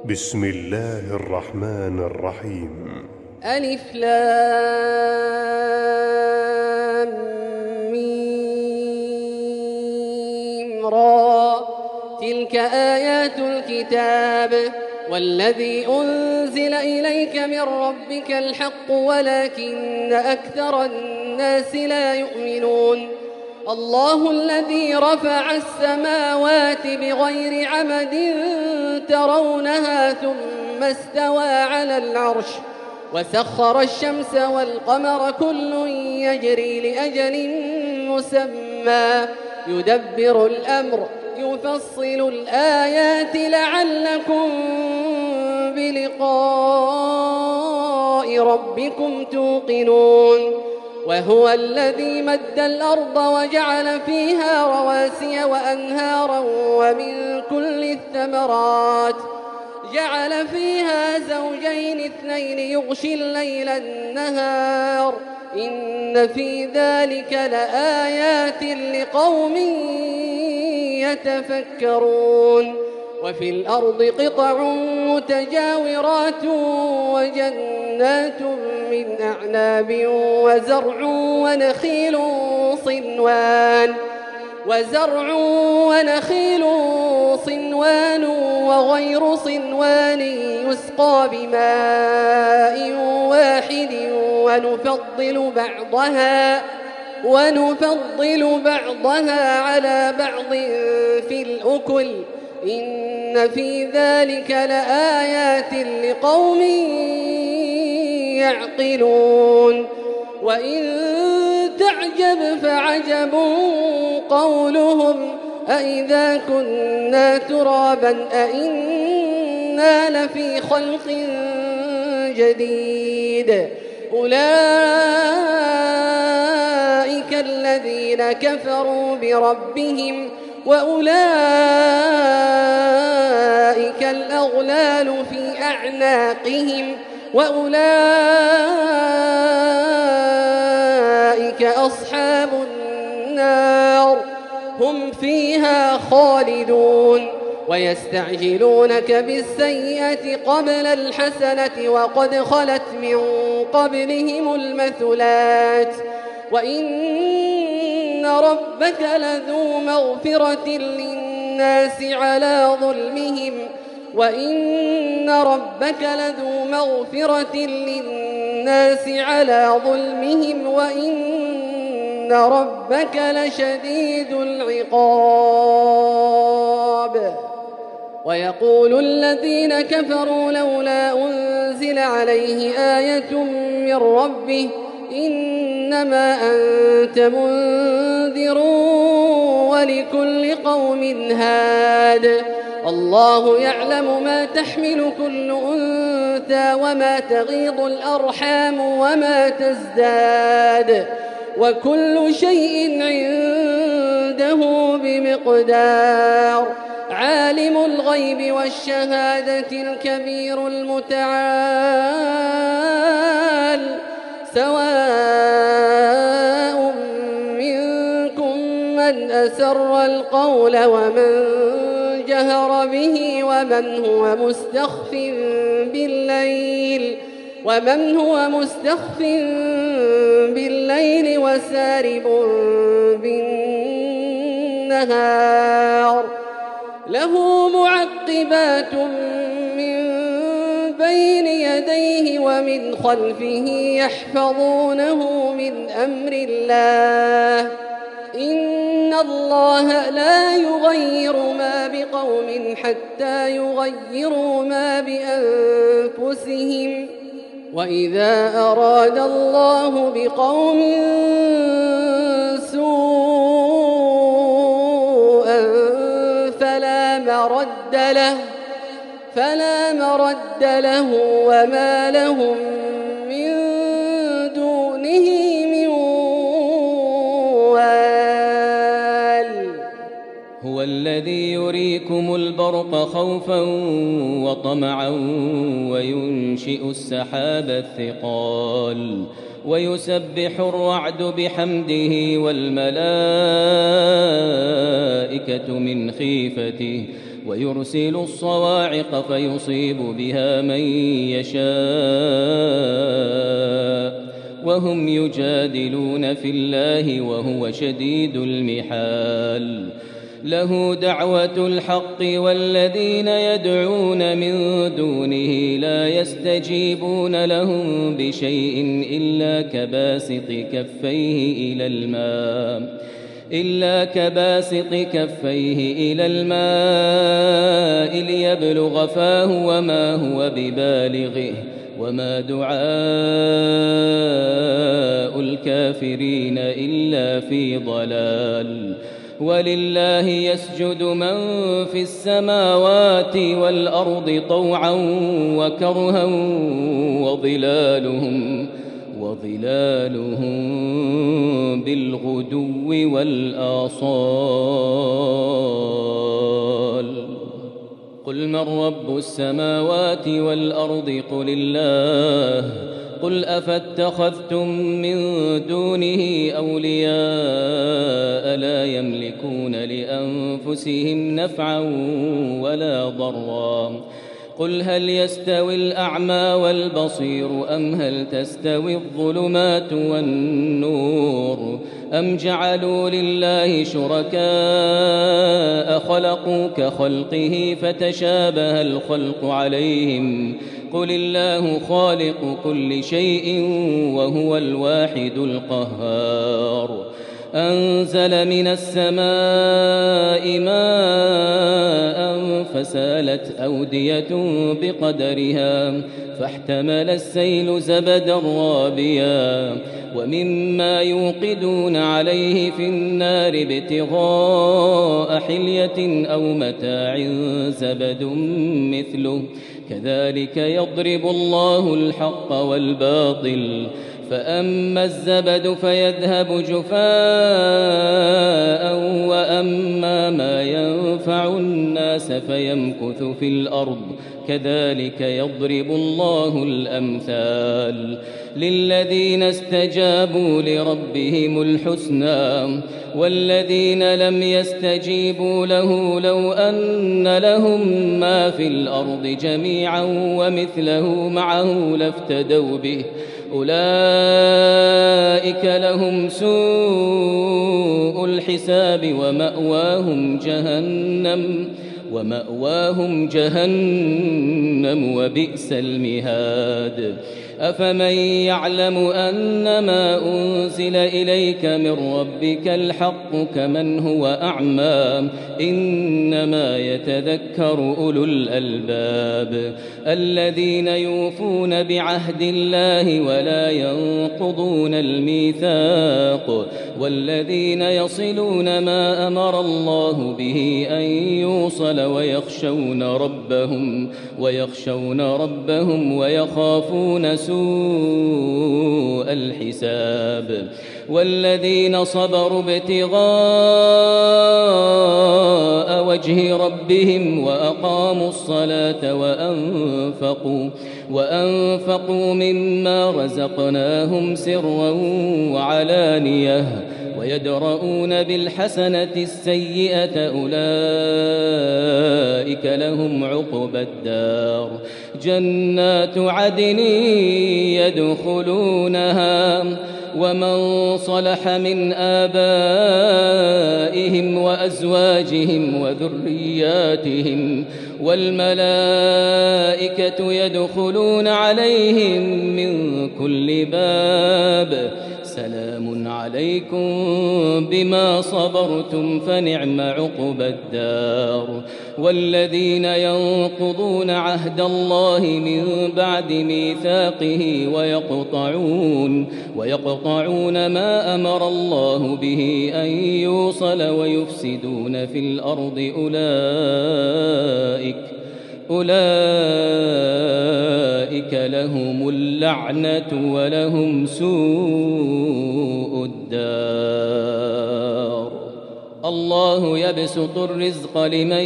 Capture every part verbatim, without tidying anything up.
بسم الله الرحمن الرحيم. ألف لام ميم را. تلك آيات الكتاب والذي أنزل إليك من ربك الحق ولكن أكثر الناس لا يؤمنون. الله الذي رفع السماوات بغير عمد ترونها ثم استوى على العرش وسخر الشمس والقمر كل يجري لأجل مسمى يدبر الأمر يفصل الآيات لعلكم بلقاء ربكم توقنون. وهو الذي مد الأرض وجعل فيها رواسي وأنهارا ومن كل الثمرات جعل فيها زوجين اثنين يغشي الليل النهار إن في ذلك لآيات لقوم يتفكرون. وفي الأرض قطع متجاورات وجنات من أعناب وزرع ونخيل صنوان وزرع ونخيل صنوان وغير صنوان يسقى بماء واحد ونفضل بعضها ونفضل بعضها على بعض في الأكل إن في ذلك لآيات لقوم يعقلون. وإن تعجب فعجب قولهم أإذا كنا ترابا أإنا لفي خلق جديد أولئك الذين كفروا بربهم وأولئك الأغلال في أعناقهم وأولئك أصحاب النار هم فيها خالدون. ويستعجلونك بالسيئة قبل الحسنة وقد خلت من قبلهم المثلات وإن ربك لذو مغفرة للناس على ظلمهم وإن ربك لذو مغفرة للناس على ظلمهم وإن ربك لشديد العقاب. ويقول الذين كفروا لولا أنزل عليه آية من ربه إنما أنت منذر ولكل قوم هاد. الله يعلم ما تحمل كل أنثى وما تغيض الأرحام وما تزداد وكل شيء عنده بمقدار. عالم الغيب والشهادة الكبير المتعال سواء منكم من أسر القول ومن جهر به ومن هو مستخف بالليل ومن هو مستخف بالليل وسارب بالنهار له معقبات من بين يديه ومن خلفه يحفظونه من أمر الله إن الله لا يغير ما بقوم حتى يغيروا ما بأنفسهم وإذا أراد الله بقوم سوءا فلا مرد له فلا مرد له وما لهم من دونه من وال. هو الذي يريكم البرق خوفا وطمعا وينشئ السحاب الثقال ويسبح الرعد بحمده والملائكة من خيفته ويرسل الصواعق فيصيب بها من يشاء وهم يجادلون في الله وهو شديد المحال. له دعوة الحق والذين يدعون من دونه لا يستجيبون لهم بشيء إلا كباسط كفيه إلى الماء إلا كباسط كفيه إلى الماء ليبلغ فاه وما هو ببالغه وما دعاء الكافرين إلا في ضلال. ولله يسجد من في السماوات والأرض طوعا وكرها وظلالهم وظلالهم بالغدو والآصال. قل من رب السماوات والأرض قل الله قل أفاتخذتم من دونه أولياء لا يملكون لأنفسهم نفعا ولا ضرا. قل هل يستوي الأعمى والبصير أم هل تستوي الظلمات والنور أم جعلوا لله شركاء خلقوا كخلقه فتشابه الخلق عليهم قل الله خالق كل شيء وهو الواحد القهار. أنزل من السماء ماء فسالت أودية بقدرها فاحتمل السيل زبدا رابيا ومما يوقدون عليه في النار ابتغاء حلية أو متاع زبد مثله كذلك يضرب الله الحق والباطل. فأما الزبد فيذهب جفاء وأما ما ينفع الناس فيمكث في الأرض كذلك يضرب الله الأمثال. للذين استجابوا لربهم الحسنى والذين لم يستجيبوا له لو أن لهم ما في الأرض جميعا ومثله معه لافتدوا به أولئك لهم سوء الحساب ومأواهم جهنم ومأواهم جهنم وبئس المهاد. أفمن يعلم أنما أنزل إليك من ربك الحق كمن هو أعمى إنما يتذكر أولو الألباب الذين يوفون بعهد الله ولا ينقضون الميثاق والذين يصلون ما أمر الله به أن يوصل ويخشون ربهم ويخشون ربهم ويخافون سوء الحساب. والذين صبروا ابتغاء وجه ربهم وأقاموا الصلاة وأنفقوا وأنفقوا مما رزقناهم سرا وعلانية ويدرؤون بالحسنة السيئة أولئك لهم عقبى الدار جنات عدن يدخلونها ومن صلح من آبائهم وأزواجهم وذرياتهم والملائكة يدخلون عليهم من كل باب سلام عليكم بما صبرتم فنعم عقبى الدار. والذين ينقضون عهد الله من بعد ميثاقه ويقطعون ويقطعون ما أمر الله به أن يوصل ويفسدون في الأرض أولئك أولئك لهم اللعنة ولهم سوء الدار. الله يبسط الرزق لمن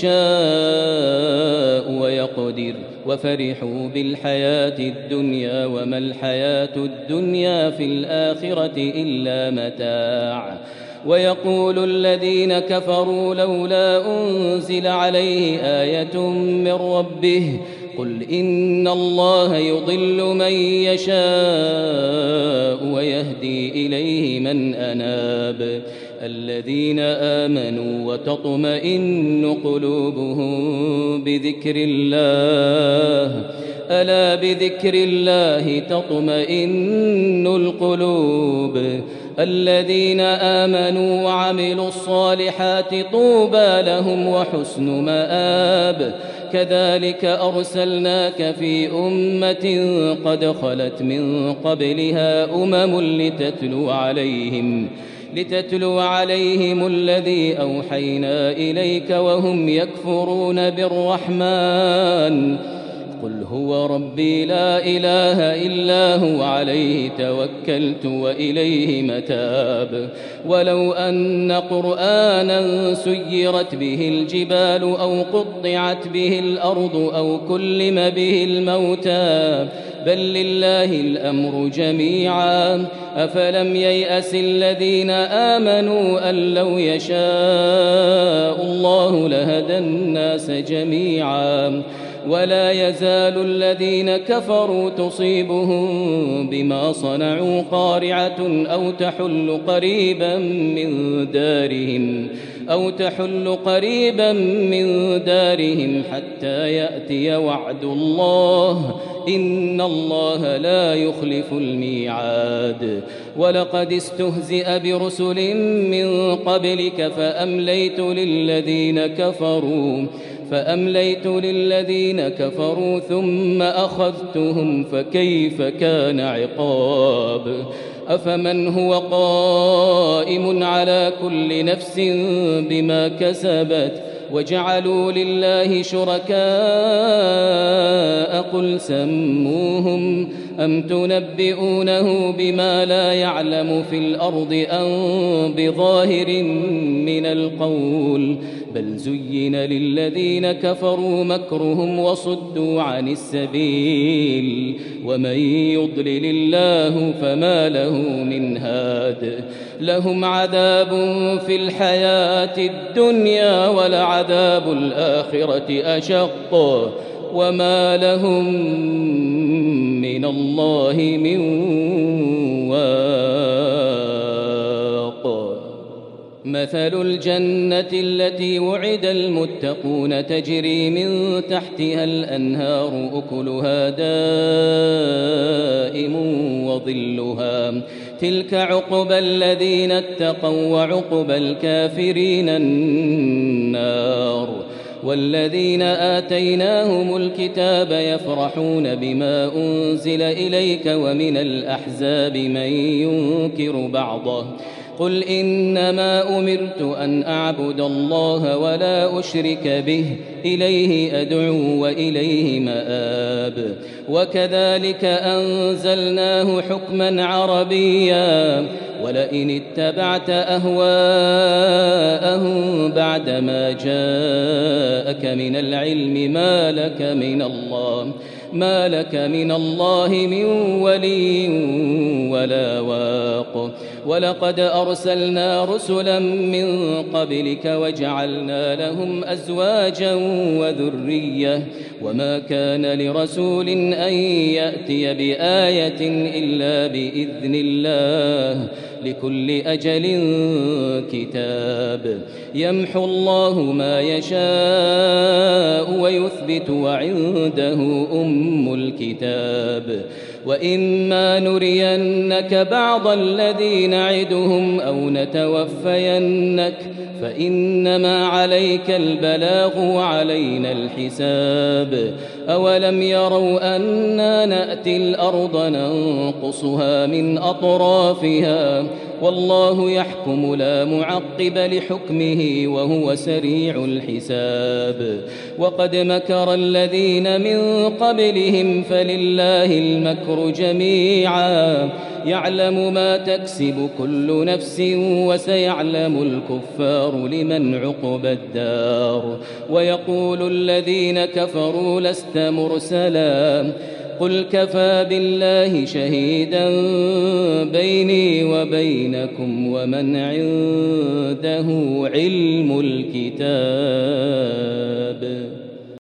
يشاء ويقدر وفرحوا بالحياة الدنيا وما الحياة الدنيا في الآخرة إلا متاع ويقول الذين كفروا لولا أنزل عليه آية من ربه قل إن الله يضل من يشاء ويهدي إليه من أناب الذين آمنوا وتطمئن قلوبهم بذكر الله ألا بذكر الله تطمئن القلوب الذين آمنوا وعملوا الصالحات طوبى لهم وحسن مآب كذلك أرسلناك في أمة قد خلت من قبلها أمم لتتلو عليهم لتتلو عليهم الذي أوحينا إليك وهم يكفرون بالرحمن قل هو ربي لا إله إلا هو عليه توكلت وإليه متاب ولو أن قرآنا سيرت به الجبال أو قطعت به الأرض أو كلم به الموتى بل لله الأمر جميعا أفلم ييأس الذين آمنوا أن لو يشاء الله لهدى الناس جميعا ولا يزال الذين كفروا تصيبهم بما صنعوا قارعة أو تحل قريبا من دارهم أو تحل قريبا من دارهم حتى يأتي وعد الله إن الله لا يخلف الميعاد ولقد استهزئ برسل من قبلك فأمليت للذين كفروا فأمليت للذين كفروا ثم أخذتهم فكيف كان عقاب أفمن هو قائم على كل نفس بما كسبت وجعلوا لله شركاء قل سموهم أم تنبئونه بما لا يعلم في الأرض أم بظاهر من القول بل زين للذين كفروا مكرهم وصدوا عن السبيل ومن يضلل الله فما له من هاد لهم عذاب في الحياة الدنيا ولعذاب الآخرة أشق وما لهم من الله من واق مثل الجنة التي وعد المتقون تجري من تحتها الأنهار أكلها دائم وظلها تلك عقبى الذين اتقوا وعقبى الكافرين النار والذين آتيناهم الكتاب يفرحون بما أنزل إليك ومن الأحزاب من ينكر بعضه قل إنما أمرت أن أعبد الله ولا أشرك به إليه أدعو وإليه مآب وكذلك أنزلناه حكما عربيا ولئن اتبعت أهواءهم بعدما جاءك من العلم ما لك من الله ما لك من الله من ولي ولا واق ولقد أرسلنا رسلا من قبلك وجعلنا لهم أزواجا وذرية وما كان لرسول أن يأتي بآية إلا بإذن الله لكل أجل كتاب يمحو الله ما يشاء ويثبت وعنده أم الكتاب وإما نرينك بعض الذي نعدهم أو نتوفينك فإنما عليك البلاغ وعلينا الحساب أولم يروا أنا نأتي الأرض ننقصها من أطرافها والله يحكم لا معقب لحكمه وهو سريع الحساب وقد مكر الذين من قبلهم فلله المكر جميعا يعلم ما تكسب كل نفس وسيعلم الكفار لمن عقبى الدار ويقول الذين كفروا لست مرسلا قل كفى بالله شهيدا بيني وبينكم ومن عنده علم الكتاب.